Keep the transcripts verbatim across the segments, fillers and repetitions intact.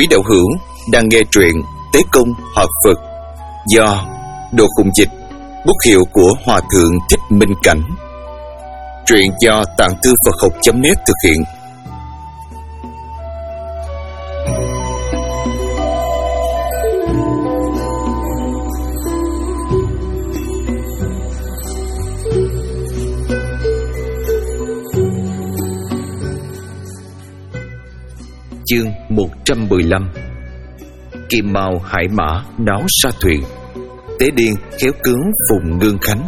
Quý đạo hữu đang nghe truyện Tế Công Hợp Phật do Đồ Khùng Dịch, bút hiệu của Hòa Thượng Thích Minh Cảnh. Truyện do Tạng Thư Phật Học chấm net thực hiện. Chương một trăm mười lăm. Kim màu hải mã náo sa thuyền, Tế Điên khéo cứu Phùng Ngương Khánh.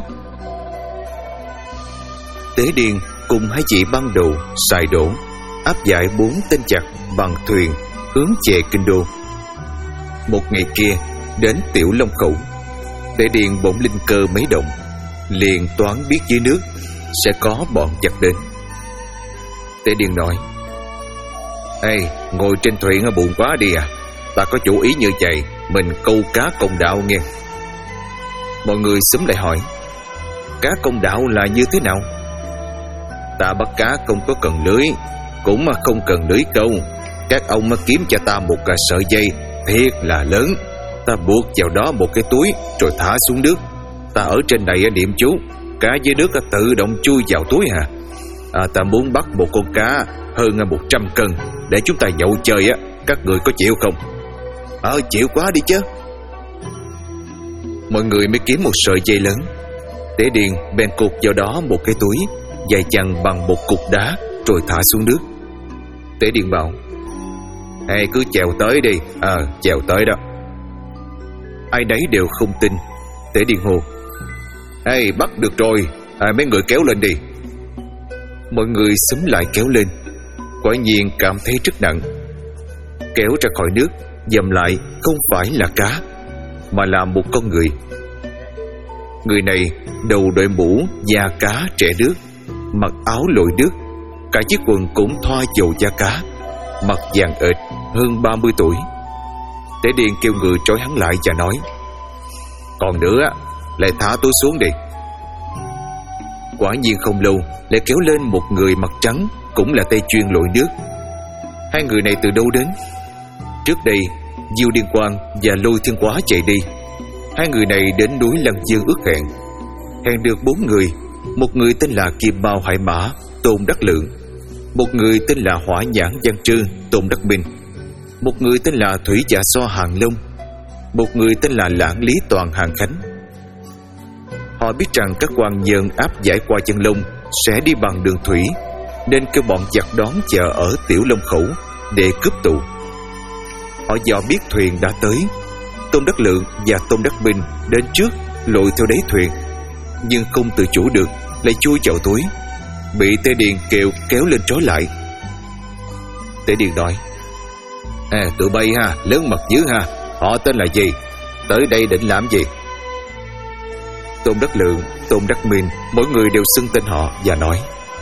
Tế Điên cùng hai chị ban đầu xài đổ áp giải bốn tên giặc bằng thuyền hướng về kinh đô. Một ngày kia đến Tiểu Long Khẩu, Tế Điên bỗng linh cơ mấy động, liền toán biết dưới nước sẽ có bọn giặc đến. Tế Điên nói: "Ê, ngồi trên thuyền buồn quá đi à. Ta có chủ ý như vậy, mình câu cá công đạo nghe." Mọi người xúm lại hỏi: "Cá công đạo là như thế nào?" "Ta bắt cá không có cần lưới, cũng không cần lưới câu. Các ông kiếm cho ta một sợi dây thiệt là lớn, ta buộc vào đó một cái túi rồi thả xuống nước. Ta ở trên này niệm chú, cá dưới nước tự động chui vào túi hả? À, ta muốn bắt một con cá hơn một trăm cân để chúng ta nhậu chơi á, các người có chịu không?" "Ờ, chịu quá đi chứ." Mọi người mới kiếm một sợi dây lớn. Tế Điên bèn cột vào đó một cái túi dài chằng bằng một cục đá rồi thả xuống nước. Tế Điên bảo: "Ê, cứ chèo tới đi." "Ờ, à, chèo tới đó." Ai đấy đều không tin. Tế Điên hô: "Ê, bắt được rồi, à, mấy người kéo lên đi." Mọi người xúm lại kéo lên. Quả nhiên cảm thấy rất nặng. Kéo ra khỏi nước, dầm lại không phải là cá, mà là một con người. Người này đầu đội mũ da cá trẻ nước, mặc áo lội nước, cả chiếc quần cũng thoa dầu da cá, mặt vàng ệt, hơn ba mươi tuổi. Tế Điên kêu người trói hắn lại và nói: "Còn nữa, lại thả tôi xuống đi." Quả nhiên không lâu lại kéo lên một người mặt trắng, cũng là tay chuyên lội nước. Hai người này từ đâu đến? Trước đây Diêu Điên Quang và Lôi Thiên Quá chạy đi. Hai người này đến núi Lăng Dương ước hẹn. Hẹn được bốn người. Một người tên là Kim Mao Hải Mã Tôn Đắc Lượng, một người tên là Hỏa Nhãn Văn Trư Tôn Đắc Minh, một người tên là Thủy Dạ So Hàng Long, một người tên là Lãng Lý Toàn Hàng Khánh. Họ biết rằng các quan nhân áp giải qua chân Long sẽ đi bằng đường thủy, nên kêu bọn giặc đón chờ ở Tiểu Long Khẩu để cướp tù. Họ dò biết thuyền đã tới. Tôn Đắc Lượng và Tôn Đắc Minh đến trước lội theo đáy thuyền, nhưng không tự chủ được, lại chui vào túi, bị Tế Điên kêu kéo lên trói lại. Tế Điên nói: "À, tụi bay ha, lớn mật dữ ha. Họ tên là gì? Tới đây định làm gì?" Tôn Đắc Lượng, Tôn Đắc Minh, mỗi người đều xưng tên họ và nói: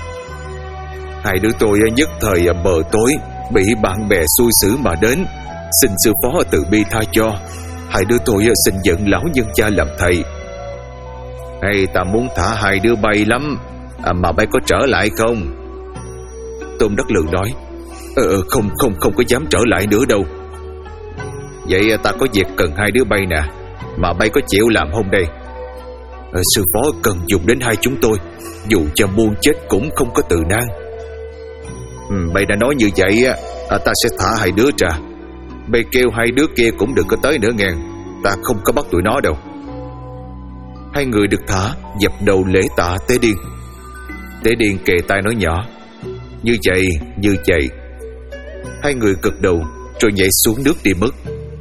"Hai đứa tôi nhất thời bờ tối, bị bạn bè xui xử mà đến, xin sư phó từ bi tha cho. Hai đứa tôi xin dẫn lão nhân cha làm thầy." "Hay, ta muốn thả hai đứa bay lắm, à, mà bay có trở lại không?" Tôn Đắc Lượng nói: Ờ không không không có dám trở lại nữa đâu." "Vậy ta có việc cần hai đứa bay nè, mà bay có chịu làm không đây?" Ờ, "Sư phó cần dùng đến hai chúng tôi, dù cho muôn chết cũng không có từ nan." Ừ, "Bay đã nói như vậy à, ta sẽ thả hai đứa ra. Bay kêu hai đứa kia cũng đừng có tới nữa nghe, ta không có bắt tụi nó đâu." Hai người được thả, dập đầu lễ tạ Tế Điên. Tế Điên kề tai nói nhỏ: "Như vậy, như vậy." Hai người gật đầu rồi nhảy xuống nước đi mất.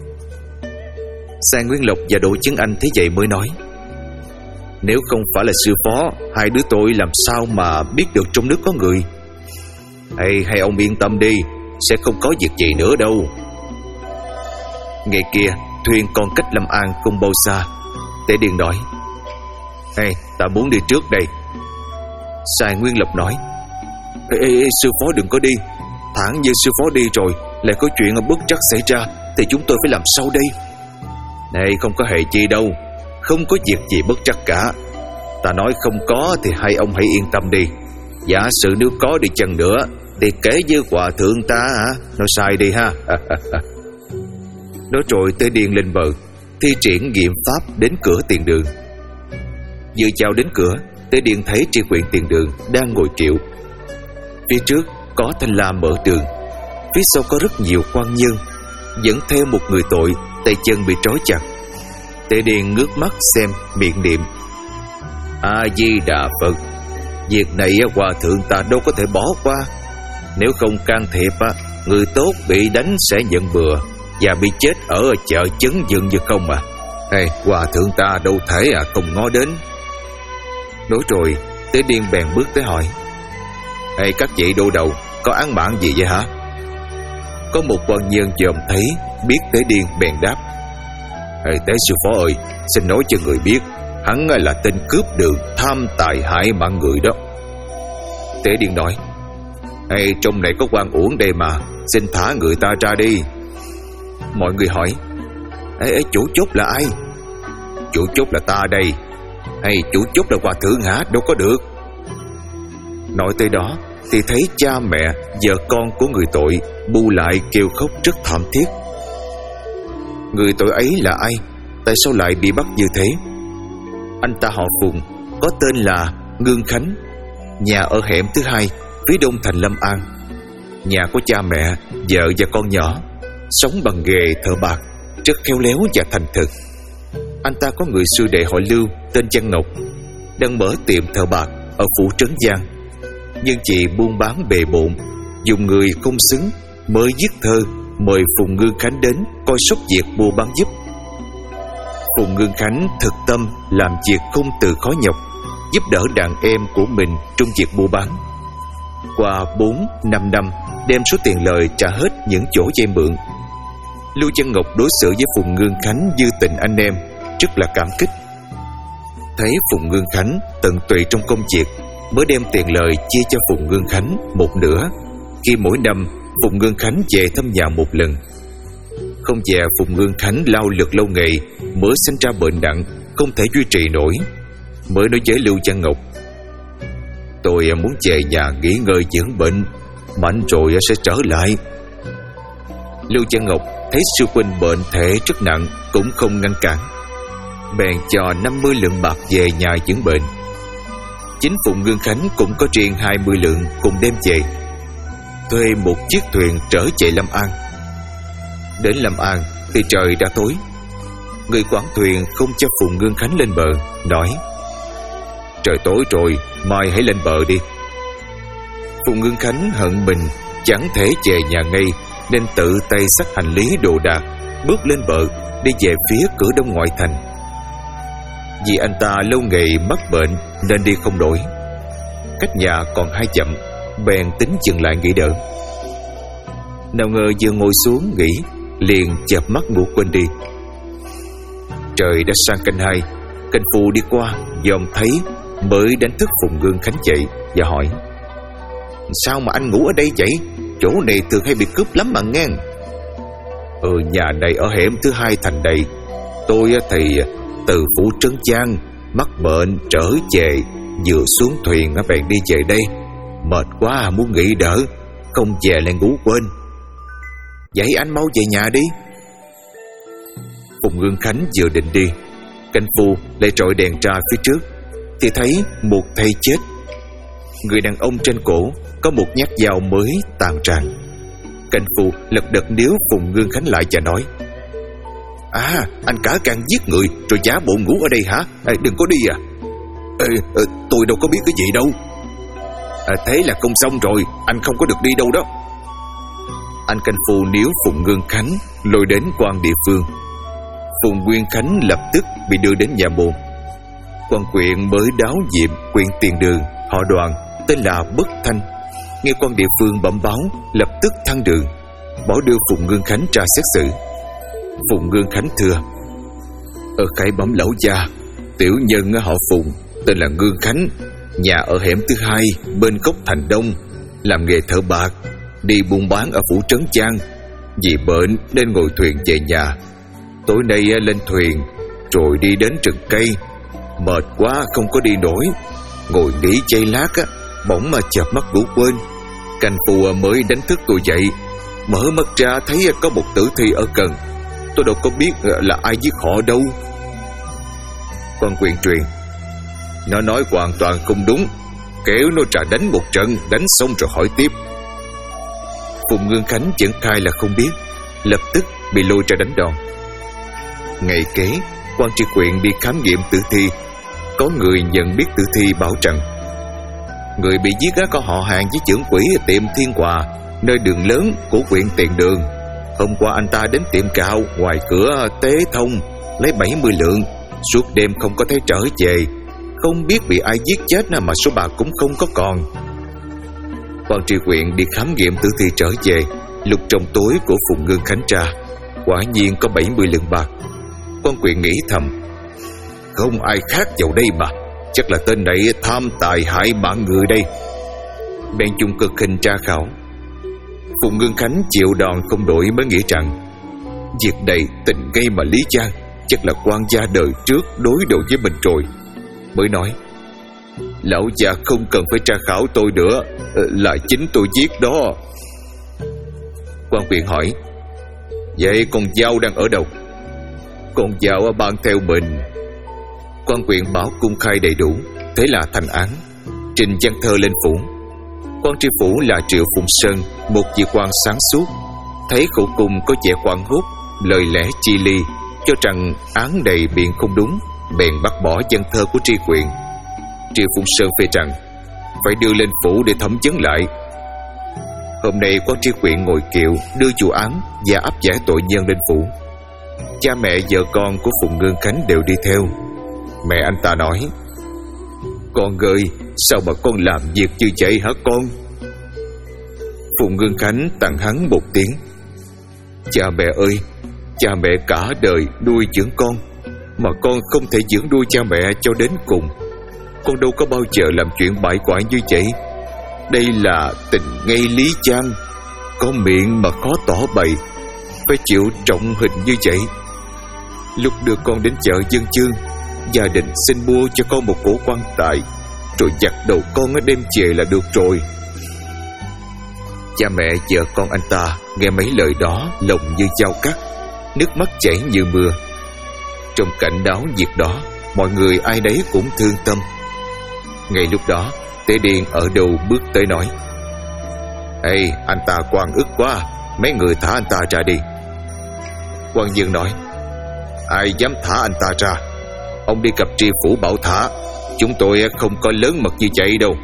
Sai Nguyên Lộc và Đỗ Chấn Anh thấy vậy mới nói: "Nếu không phải là sư phó, hai đứa tôi làm sao mà biết được trong nước có người?" Hay, hay ông yên tâm đi, sẽ không có việc gì nữa đâu." Ngày kia thuyền còn cách Lâm An không bao xa. Tế Điên nói: "Ê, ta muốn đi trước đây." Sai Nguyên Lộc nói: Ê, ê, ê, sư phó đừng có đi. Thẳng như sư phó đi rồi lại có chuyện bất trắc xảy ra thì chúng tôi phải làm sao đây?" "Này, không có hề chi đâu, không có việc gì bất trắc cả. Ta nói không có thì hai ông hãy yên tâm đi. Giả sử nếu có đi chăng nữa thì kể với hòa thượng ta hả, nó sai đi ha." Nói rồi Tế Điền lên bờ, thi triển nghiệm pháp đến cửa tiền đường. Vừa chào đến cửa, Tế Điền thấy tri huyện tiền đường đang ngồi triệu. Phía trước có thanh la mở đường, phía sau có rất nhiều quan nhân dẫn theo một người tội, tay chân bị trói chặt. Tế Điền ngước mắt xem, miệng niệm: A Di Đà Phật. Việc này hòa thượng ta đâu có thể bỏ qua. Nếu không can thiệp, người tốt bị đánh sẽ nhận bừa và bị chết ở chợ chấn dựng như không à. Này, hòa thượng ta đâu thể à không ngó đến. Nói rồi Tế Điền bèn bước tới hỏi: Ê các vị đô đầu, có án mạng gì vậy hả? Có một quan nhân dòm thấy biết Tế Điền bèn đáp: Ê Tế sư phó ơi, xin nói cho người biết, hắn là tên cướp đường, tham tài hại mạng người đó. Tế Điền nói: Ê, trong này có quan uổng đây mà, xin thả người ta ra đi. Mọi người hỏi: Ê, ê chủ chốt là ai? Chủ chốt là ta đây. Hay chủ chốt là hòa thượng hả? Đâu có được. Nói tới đó thì thấy cha mẹ, vợ con của người tội bu lại kêu khóc rất thảm thiết. Người tội ấy là ai? Tại sao lại bị bắt như thế? Anh ta họ Phùng, có tên là Ngương Khánh, nhà ở hẻm thứ hai, phía đông thành Lâm An. Nhà có cha mẹ, vợ và con nhỏ, sống bằng nghề thợ bạc, rất khéo léo và thành thực. Anh ta có người sư đệ họ Lưu tên Văn Ngọc, đang mở tiệm thợ bạc ở phủ Trấn Giang. Nhưng chị buôn bán bề bộn, dùng người không xứng, mới viết thơ mời Phùng Ngương Khánh đến coi sóc việc mua bán giúp. Phùng Ngương Khánh thực tâm làm việc không từ khó nhọc, giúp đỡ đàn em của mình trong việc mua bán. Qua bốn năm năm, đem số tiền lời trả hết những chỗ vay mượn. Lưu Văn Ngọc đối xử với Phùng Ngương Khánh như tình anh em, rất là cảm kích. Thấy Phùng Ngương Khánh tận tụy trong công việc, mới đem tiền lời chia cho Phùng Ngương Khánh một nửa, khi mỗi năm Phùng Ngương Khánh về thăm nhà một lần. Không về, Phùng Ngương Khánh lao lực lâu ngày mới sinh ra bệnh nặng, không thể duy trì nổi, mới nói với Lưu Văn Ngọc: Tôi muốn về nhà nghỉ ngơi dưỡng bệnh, mạnh rồi sẽ trở lại. Lưu Văn Ngọc thấy sư huynh bệnh thể rất nặng, cũng không ngăn cản, bèn cho năm mươi lượng bạc về nhà dưỡng bệnh. Chính Phùng Ngương Khánh cũng có riêng hai mươi lượng cùng đem về, thuê một chiếc thuyền trở về Lâm An. Đến Lâm An thì trời đã tối. Người quản thuyền không cho Phùng Ngương Khánh lên bờ, nói: Trời tối rồi, mai hãy lên bờ đi. Phùng Ngương Khánh hận mình chẳng thể về nhà ngay, nên tự tay xách hành lý đồ đạc, bước lên bờ đi về phía cửa đông ngoại thành. Vì anh ta lâu ngày mắc bệnh nên đi không nổi, cách nhà còn hai dặm, bèn tính dừng lại nghỉ đỡ. Nào ngờ vừa ngồi xuống nghỉ, liền chợp mắt ngủ quên đi. Trời đã sang canh hai, canh phu đi qua dòm thấy, mới đánh thức Phùng Ngương Khánh dậy và hỏi: Sao mà anh ngủ ở đây vậy? Chỗ này thường hay bị cướp lắm mà ngang. Ừ, nhà này ở hẻm thứ hai thành đầy. Tôi thì từ phủ Trấn Giang mắc bệnh trở về, vừa xuống thuyền bèn đi về đây. Mệt quá muốn nghỉ đỡ, không về lại ngủ quên. Vậy anh mau về nhà đi. Phùng Ngương Khánh vừa định đi, canh phu lại trọi đèn ra phía trước, thì thấy một thây chết. Người đàn ông trên cổ có một nhát dao mới tàn tràn. Canh phu lật đật níu Phùng Ngương Khánh lại và nói: À, anh cả gan giết người rồi giả bộ ngủ ở đây hả? À, đừng có đi à. À, à tôi đâu có biết cái gì đâu. À, thế là không xong rồi, anh không có được đi đâu đó. Anh canh phu níu Phùng Ngương Khánh lôi đến quan địa phương. Phùng Nguyên Khánh lập tức bị đưa đến nhà môn. Quan quyện mới đáo nhiệm quyện tiền đường họ Đoàn tên là Bất Thanh, nghe quan địa phương bẩm báo, lập tức thăng đường, bỏ đưa Phùng Ngương Khánh ra xét xử. Phùng Ngương Khánh thưa: Ở khải bẩm lão gia, tiểu nhân họ Phùng tên là Ngương Khánh, nhà ở hẻm thứ hai bên cốc thành Đông, làm nghề thợ bạc, đi buôn bán ở phủ Trấn Giang. Vì bệnh nên ngồi thuyền về nhà. Tối nay lên thuyền rồi đi đến rừng cây, mệt quá không có đi nổi, ngồi nghỉ giây lát á, bỗng mà chợp mắt ngủ quên. Canh phu mới đánh thức tôi dậy, mở mắt ra thấy có một tử thi ở cần. Tôi đâu có biết là ai giết họ đâu. Quan quyền truyền: Nó nói hoàn toàn không đúng. Kéo nó ra đánh một trận, đánh xong rồi hỏi tiếp. Phùng Ngưng Khánh vẫn khai là không biết, lập tức bị lôi ra đánh đòn. Ngày kế, quan tri huyện đi khám nghiệm tử thi. Có người nhận biết tử thi bảo rằng người bị giết có họ hàng với trưởng quỹ tiệm Thiên Hòa, nơi đường lớn của huyện Tiền Đường. Hôm qua anh ta đến tiệm gạo ngoài cửa Tế Thông lấy bảy mươi lượng, suốt đêm không có thấy trở về. Không biết bị ai giết chết mà số bạc cũng không có còn. Quan tri huyện đi khám nghiệm tử thi trở về, lục trong túi của Phùng Ngưng Khánh ra, quả nhiên có bảy mươi lượng bạc. Quan quyền nghĩ thầm, không ai khác vào đây mà, chắc là tên này tham tài hại mạng người đây. Bèn chung cực hình tra khảo. Phùng Ngưng Khánh chịu đòn không đổi mới nghĩ rằng việc này tình gây mà lý gian, chắc là quan gia đời trước đối đầu với mình rồi. Mới nói, lão già không cần phải tra khảo tôi nữa, là chính tôi giết đó. Quan quyền hỏi, vậy con dao đang ở đâu? Con dao ban theo mình. Quan quyền bảo cung khai đầy đủ, thế là thành án, trình văn thơ lên phủ. Quan tri phủ là Triệu Phùng Sơn, một vị quan sáng suốt, thấy khẩu cung có vẻ quảng hốt, lời lẽ chi ly, cho rằng án này biện không đúng, bèn bác bỏ văn thơ của tri huyện. Triệu Phùng Sơn phê rằng phải đưa lên phủ để thẩm vấn lại. Hôm nay quan tri huyện ngồi kiệu đưa vụ án và áp giải tội nhân lên phủ. Cha mẹ vợ con của Phùng Ngưng Khánh đều đi theo. Mẹ anh ta nói, con ơi, sao mà con làm việc như vậy hả con? Phùng Ngưng Khánh tặng hắn một tiếng, cha mẹ ơi, cha mẹ cả đời nuôi dưỡng con, mà con không thể dưỡng nuôi cha mẹ cho đến cùng. Con đâu có bao giờ làm chuyện bại hoại như vậy. Đây là tình ngay lý chang, có miệng mà khó tỏ bày, phải chịu trọng hình như vậy. Lúc đưa con đến chợ Dân Chương, gia đình xin mua cho con một cổ quan tài, rồi giặt đầu con đem về là được rồi. Cha mẹ vợ con anh ta nghe mấy lời đó, lòng như dao cắt, nước mắt chảy như mưa. Trong cảnh đáo việc đó, mọi người ai đấy cũng thương tâm. Ngay lúc đó, Tế Điền ở đầu bước tới nói, ê, anh ta quan ức quá, mấy người thả anh ta ra đi. Quan Dương nói, ai dám thả anh ta ra? Ông đi gặp tri phủ bảo thả, chúng tôi không có lớn mật như vậy đâu.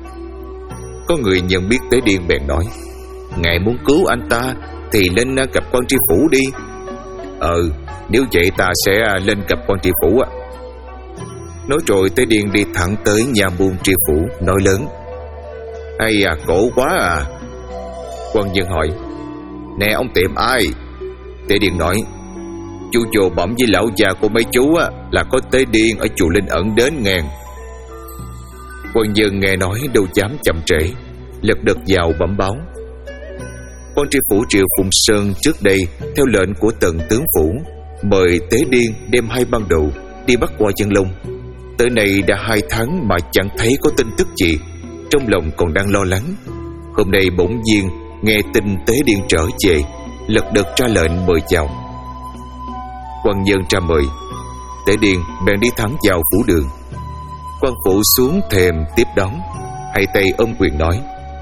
Có người nhận biết Tế Điền bèn nói, ngài muốn cứu anh ta thì lên gặp quan tri phủ đi. Ừ, nếu vậy ta sẽ lên gặp quan tri phủ ạ. Nói rồi Tế Điền đi thẳng tới nhà buôn tri phủ, nói lớn, ây à, khổ quá à. Quan Dân hỏi, nè ông tìm ai? Tế Điền nói, chú vô bẩm với lão già của mấy chú á, là có Tế Điền ở chùa Linh Ẩn đến ngàn. Quan Dân nghe nói đâu dám chậm trễ, lật đật vào bẩm báo. Quan tri phủ Triệu Phùng Sơn trước đây theo lệnh của Tần tướng phủ mời Tế Điền đem hai băng đồ đi bắt qua Dân Long. Tới nay đã hai tháng mà chẳng thấy có tin tức gì, trong lòng còn đang lo lắng. Hôm nay bỗng nhiên nghe tin Tế Điền trở về, lật đật ra lệnh mời vào. Quan Nhân ra mời, Tế Điền bèn đi thẳng vào phủ đường. Quan phủ xuống thềm tiếp đón, hai tay ôm quyền nói,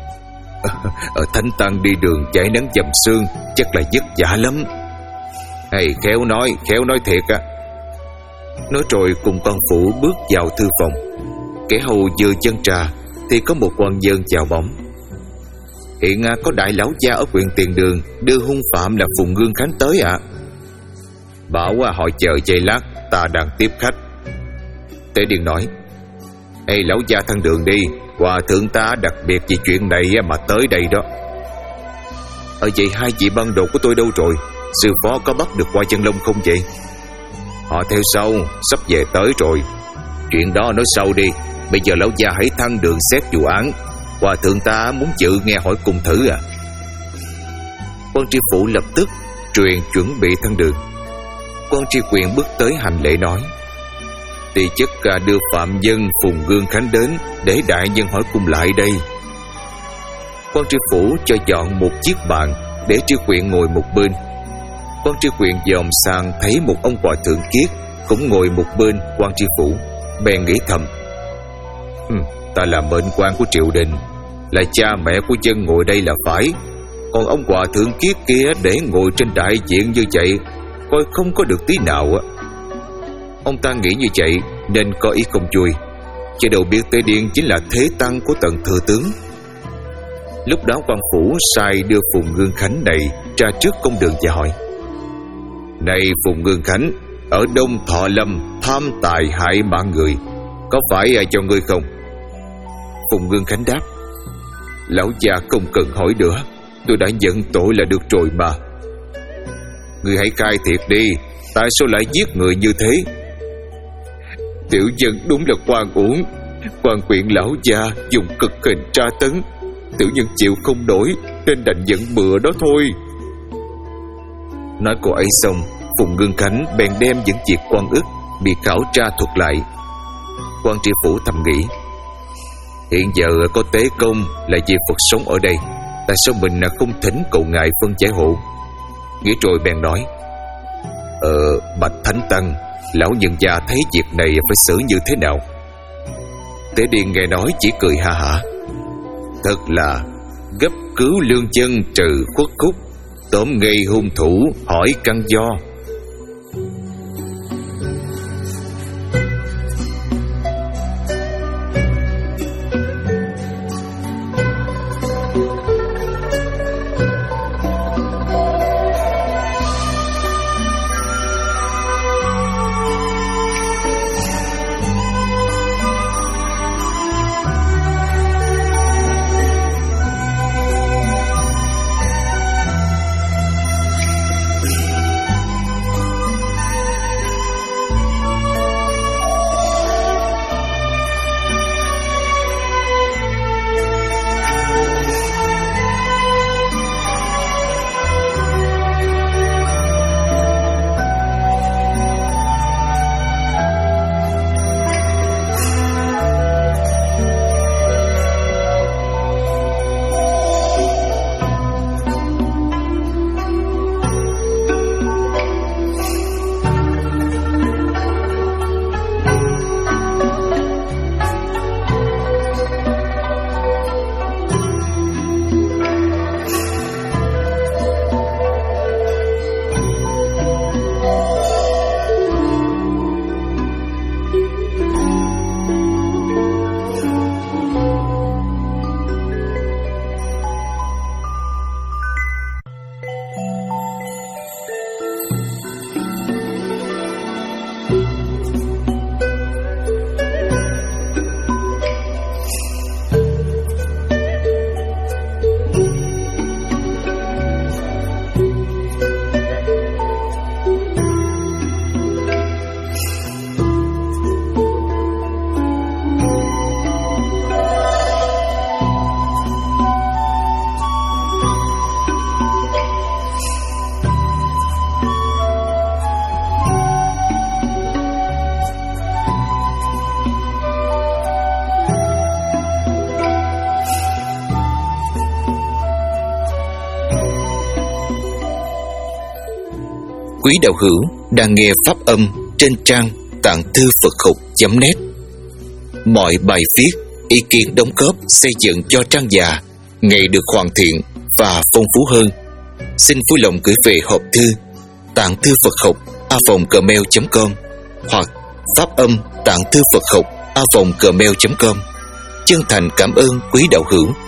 ở thánh tăng đi đường chạy nắng dầm sương, chắc là vất vả lắm. Hay khéo nói, khéo nói thiệt á. Nói rồi cùng quan phủ bước vào thư phòng. Kẻ hầu vừa chân trà thì có một quan dân chào bóng. Hiện có đại lão gia ở huyện Tiền Đường đưa hung phạm là Phùng Ngưng Khánh tới ạ. À. Bảo họ chờ giây lát, ta đang tiếp khách. Tế Điền nói, ê lão gia thân đường đi, hòa thượng ta đặc biệt vì chuyện này mà tới đây đó. Ở vậy hai vị băng đồ của tôi đâu rồi? Sư phó có bắt được qua Chân Long không vậy? Họ theo sau, sắp về tới rồi. Chuyện đó nói sau đi, bây giờ lão gia hãy thăng đường xét vụ án. Hòa thượng ta muốn dự nghe hỏi cùng thử à. Quan tri phủ lập tức truyền chuẩn bị thăng đường. Quan tri quyền bước tới hành lễ nói, tỳ chức đưa phạm nhân Phùng Ngưng Khánh đến để đại nhân hỏi cung lại đây. Quan tri phủ cho chọn một chiếc bàn để tri quyền ngồi một bên. Quan Tri Quyện dòm sang thấy một ông hòa thượng kiết cũng ngồi một bên quan tri phủ, bèn nghĩ thầm: Hừm, ta là mệnh quan của triều đình, là cha mẹ của dân ngồi đây là phải. Còn ông hòa thượng kiết kia để ngồi trên đại diện như vậy, coi không có được tí nào á. Ông ta nghĩ như vậy nên có ý không vui, chứ đâu biết Tế Điền chính là thế tăng của tần thừa tướng. Lúc đó quan phủ sai đưa Phùng Ngương Khánh này ra trước công đường và hỏi: Này Phùng Ngương Khánh, ở Đông Thọ Lâm tham tài hại mạng người, có phải ai cho ngươi không? Phùng Ngương Khánh đáp: Lão già không cần hỏi nữa, tôi đã nhận tội là được rồi mà. Ngươi hãy khai thiệt đi, tại sao lại giết người như thế? Tiểu nhân đúng là quan uổng, quan quyện lão gia dùng cực hình tra tấn, tiểu nhân chịu không nổi nên đành nhận bừa đó thôi. Nói cô ấy xong, Phùng Ngương Khánh bèn đem những việc quan ức bị khảo tra thuật lại. Quan tri phủ thầm nghĩ: Hiện giờ có tế công là vì Phật sống ở đây, tại sao mình là không thỉnh cầu ngài phân giải hộ? Nghĩ rồi bèn nói: Ờ, bạch thánh tăng, lão nhân gia thấy việc này phải xử như thế nào? Tế Điền nghe nói chỉ cười ha hả: Thật là gấp cứu lương dân trừ khuất khúc, tóm ngay hung thủ hỏi căn do. Quý đạo hữu đang nghe pháp âm trên trang tạng thư Phật học chấm net. Mọi bài viết, ý kiến đóng góp xây dựng cho trang già ngày được hoàn thiện và phong phú hơn. Xin vui lòng gửi về hộp thư tạng thư Phật học a vòng gmail chấm com hoặc pháp âm tạng thư Phật học a vòng gmail chấm com. Chân thành cảm ơn quý đạo hữu